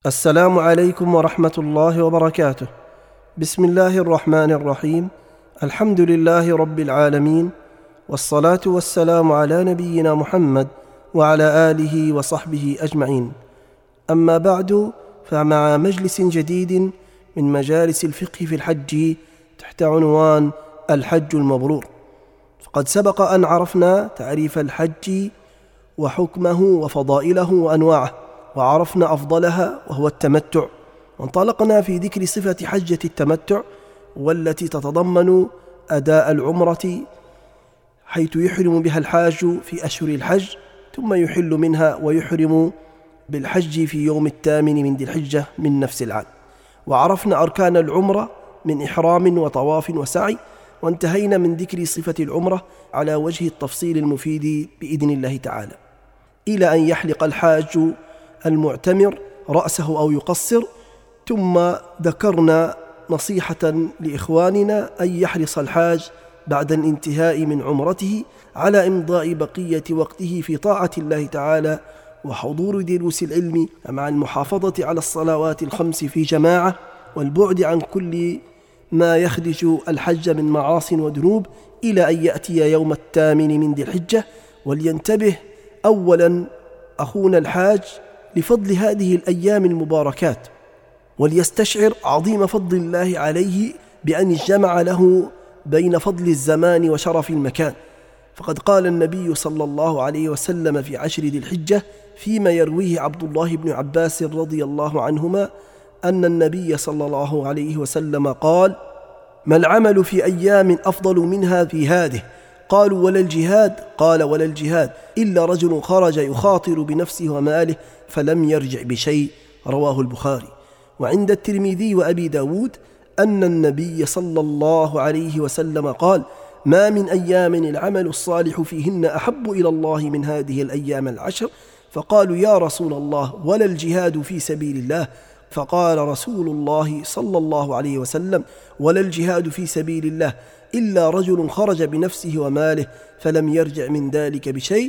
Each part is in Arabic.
السلام عليكم ورحمة الله وبركاته. بسم الله الرحمن الرحيم. الحمد لله رب العالمين، والصلاة والسلام على نبينا محمد وعلى آله وصحبه أجمعين. أما بعد، فمع مجلس جديد من مجالس الفقه في الحج تحت عنوان الحج المبرور. فقد سبق أن عرفنا تعريف الحج وحكمه وفضائله وأنواعه، وعرفنا أفضلها وهو التمتع، وانطلقنا في ذكر صفة حجة التمتع، والتي تتضمن أداء العمرة حيث يحرم بها الحاج في أشهر الحج، ثم يحل منها ويحرم بالحج في يوم الثامن من ذي الحجة من نفس العام. وعرفنا أركان العمرة من إحرام وطواف وسعي، وانتهينا من ذكر صفة العمرة على وجه التفصيل المفيد بإذن الله تعالى، إلى أن يحلق الحاج المعتمر رأسه أو يقصر. ثم ذكرنا نصيحة لإخواننا أن يحرص الحاج بعد الانتهاء من عمرته على إمضاء بقية وقته في طاعة الله تعالى وحضور دروس العلم، مع المحافظة على الصلوات الخمس في جماعة، والبعد عن كل ما يخدش الحج من معاصٍ وذنوب، إلى أن يأتي يوم الثامن من ذي الحجة. ولينتبه أولا أخونا الحاج لفضل هذه الأيام المباركات، وليستشعر عظيم فضل الله عليه بأن اجتمع له بين فضل الزمان وشرف المكان. فقد قال النبي صلى الله عليه وسلم في عشر ذي الحجة فيما يرويه عبد الله بن عباس رضي الله عنهما أن النبي صلى الله عليه وسلم قال: ما العمل في أيام أفضل منها في هذه؟ قالوا: ولا الجهاد؟ قال: ولا الجهاد إلا رجل خرج يخاطر بنفسه وماله فلم يرجع بشيء. رواه البخاري. وعند الترمذي وأبي داود أن النبي صلى الله عليه وسلم قال: ما من أيام العمل الصالح فيهن أحب إلى الله من هذه الأيام العشر. فقالوا: يا رسول الله، ولا الجهاد في سبيل الله؟ فقال رسول الله صلى الله عليه وسلم: ولا الجهاد في سبيل الله إلا رجل خرج بنفسه وماله فلم يرجع من ذلك بشيء.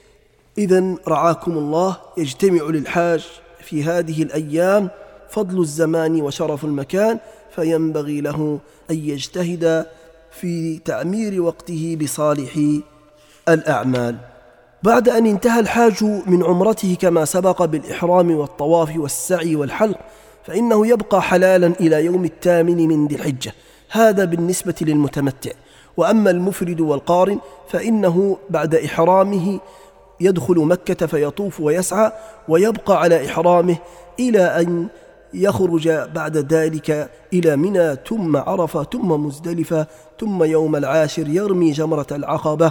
إذن رعاكم الله، يجتمع للحاج في هذه الأيام فضل الزمان وشرف المكان، فينبغي له أن يجتهد في تعمير وقته بصالح الأعمال. بعد أن انتهى الحاج من عمرته كما سبق بالإحرام والطواف والسعي والحلق، فإنه يبقى حلالا إلى يوم الثامن من ذي الحجة. هذا بالنسبة للمتمتع. وأما المفرد والقارن فإنه بعد إحرامه يدخل مكة فيطوف ويسعى ويبقى على إحرامه إلى أن يخرج بعد ذلك إلى منى، ثم عرفة، ثم مزدلفة، ثم يوم العاشر يرمي جمرة العقبة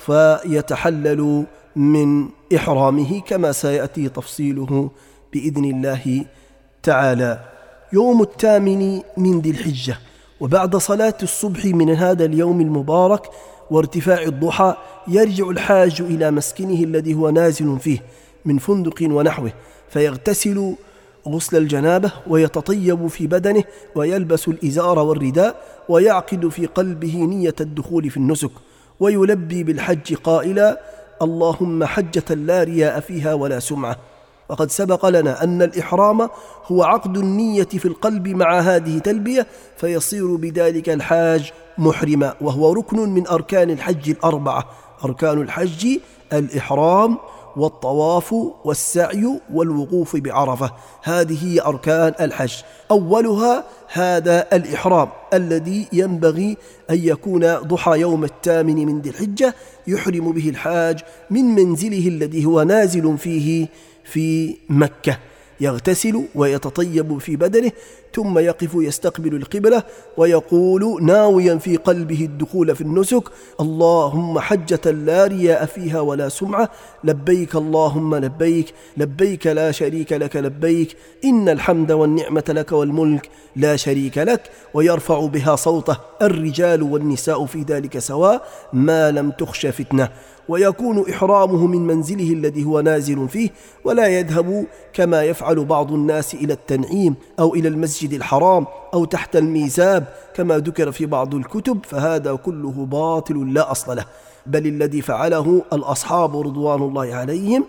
فيتحلل من إحرامه، كما سيأتي تفصيله بإذن الله تعالى. يوم الثامن من ذي الحجة، وبعد صلاة الصبح من هذا اليوم المبارك وارتفاع الضحى يرجع الحاج إلى مسكنه الذي هو نازل فيه من فندق ونحوه، فيغتسل غسل الجنابة ويتطيب في بدنه ويلبس الإزار والرداء، ويعقد في قلبه نية الدخول في النسك، ويلبي بالحج قائلا: اللهم حجة لا رياء فيها ولا سمعة. وقد سبق لنا أن الإحرام هو عقد النية في القلب مع هذه تلبية، فيصير بذلك الحاج محرما، وهو ركن من أركان الحج الأربعة. أركان الحج الإحرام والطواف والسعي والوقوف بعرفة، هذه هي أركان الحج. أولها هذا الإحرام الذي ينبغي أن يكون ضحى يوم الثامن من ذي الحجة، يحرم به الحاج من منزله الذي هو نازل فيه في مكة، يغتسل ويتطيب في بدنه، ثم يقف يستقبل القبلة ويقول ناويا في قلبه الدخول في النسك: اللهم حجة لا رياء فيها ولا سمعة، لبيك اللهم لبيك، لبيك لا شريك لك لبيك، إن الحمد والنعمة لك والملك لا شريك لك. ويرفع بها صوته، الرجال والنساء في ذلك سواء ما لم تخش فتنة. ويكون إحرامه من منزله الذي هو نازل فيه، ولا يذهب كما يفعل بعض الناس إلى التنعيم أو إلى المسجد الحرام أو تحت الميزاب كما ذكر في بعض الكتب، فهذا كله باطل لا أصل له. بل الذي فعله الأصحاب رضوان الله عليهم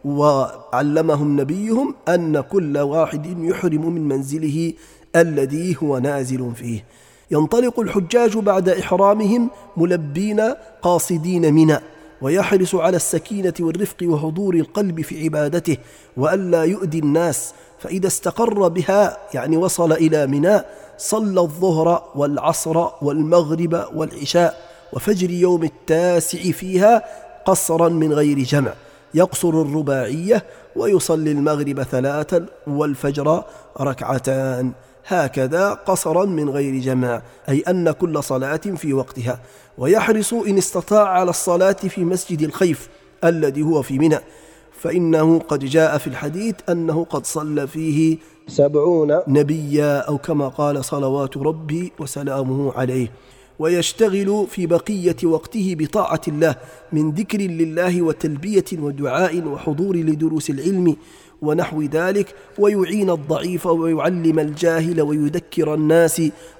وعلمهم نبيهم أن كل واحد يحرم من منزله الذي هو نازل فيه. ينطلق الحجاج بعد إحرامهم ملبين قاصدين منى، ويحرص على السكينة والرفق وحضور القلب في عبادته وألا يؤذي الناس، فإذا استقر بها يعني وصل إلى منى صلى الظهر والعصر والمغرب والعشاء وفجر يوم التاسع فيها قصرا من غير جمع، يقصر الرباعية ويصلي المغرب 3 والفجر 2، هكذا قصرا من غير جمع، أي أن كل صلاة في وقتها. ويحرص إن استطاع على الصلاة في مسجد الخيف الذي هو في منى، فإنه قد جاء في الحديث أنه قد صلى فيه 70 نبيا، أو كما قال صلوات ربي وسلامه عليه. ويشتغل في بقية وقته بطاعة الله من ذكر لله وتلبية ودعاء وحضور لدروس العلم ونحو ذلك، ويعين الضعيف ويعلم الجاهل ويذكر الناس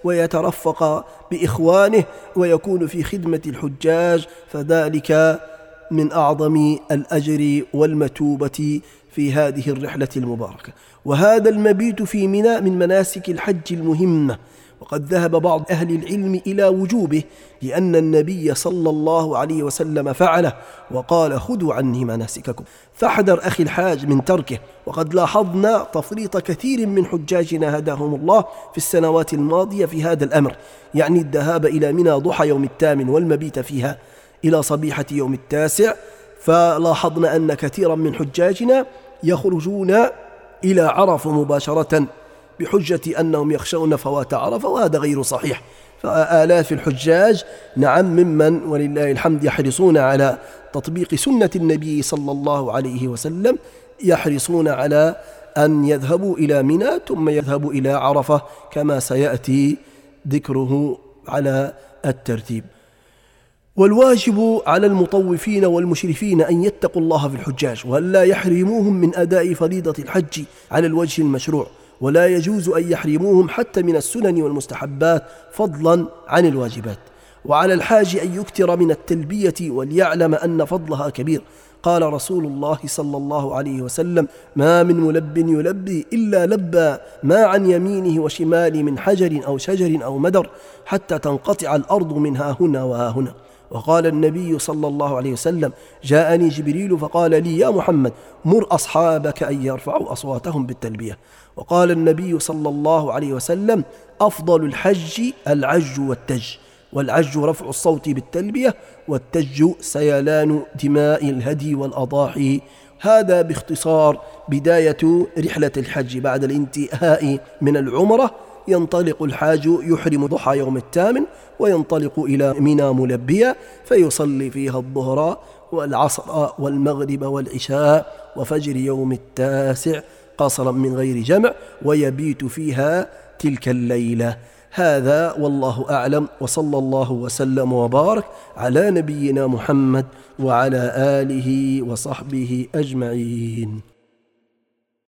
ويترفق بإخوانه ويكون في خدمة الحجاج، فذلك من أعظم الأجر والمثوبة في هذه الرحلة المباركة. وهذا المبيت في منى من مناسك الحج المهمة، وقد ذهب بعض أهل العلم إلى وجوبه لأن النبي صلى الله عليه وسلم فعله وقال: خذوا عني مناسككم. فاحذر أخي الحاج من تركه، وقد لاحظنا تفريط كثير من حجاجنا هداهم الله في السنوات الماضية في هذا الأمر، يعني الذهاب إلى منى ضحى يوم 8 والمبيت فيها إلى صبيحة يوم 9. فلاحظنا أن كثيرا من حجاجنا يخرجون إلى عرفة مباشرة بحجة أنهم يخشون فوات عرفة، وهذا غير صحيح. فآلاف الحجاج نعم ممن ولله الحمد يحرصون على تطبيق سنة النبي صلى الله عليه وسلم، يحرصون على أن يذهبوا إلى منى ثم يذهبوا إلى عرفة كما سيأتي ذكره على الترتيب. والواجب على المطوفين والمشرفين أن يتقوا الله في الحجاج وألا يحرموهم من أداء فريضة الحج على الوجه المشروع، ولا يجوز أن يحرموهم حتى من السنن والمستحبات فضلا عن الواجبات. وعلى الحاج أن يكثر من التلبية وليعلم أن فضلها كبير. قال رسول الله صلى الله عليه وسلم: ما من ملب يلبي إلا لبى ما عن يمينه وشماله من حجر أو شجر أو مدر حتى تنقطع الأرض من ها هنا وها هنا. وقال النبي صلى الله عليه وسلم: جاءني جبريل فقال لي: يا محمد مر أصحابك أن يرفعوا أصواتهم بالتلبية. وقال النبي صلى الله عليه وسلم: أفضل الحج العج والتج، والعج رفع الصوت بالتلبية، والتج سيلان دماء الهدي والأضاحي. هذا باختصار بداية رحلة الحج. بعد الانتهاء من العمرة ينطلق الحاج يحرم ضحى يوم 8 وينطلق إلى منى ملبيا، فيصلي فيها الظهر والعصر والمغرب والعشاء وفجر يوم 9 قصرا من غير جمع، ويبيت فيها تلك الليلة. هذا والله أعلم، وصلى الله وسلم وبارك على نبينا محمد وعلى آله وصحبه أجمعين.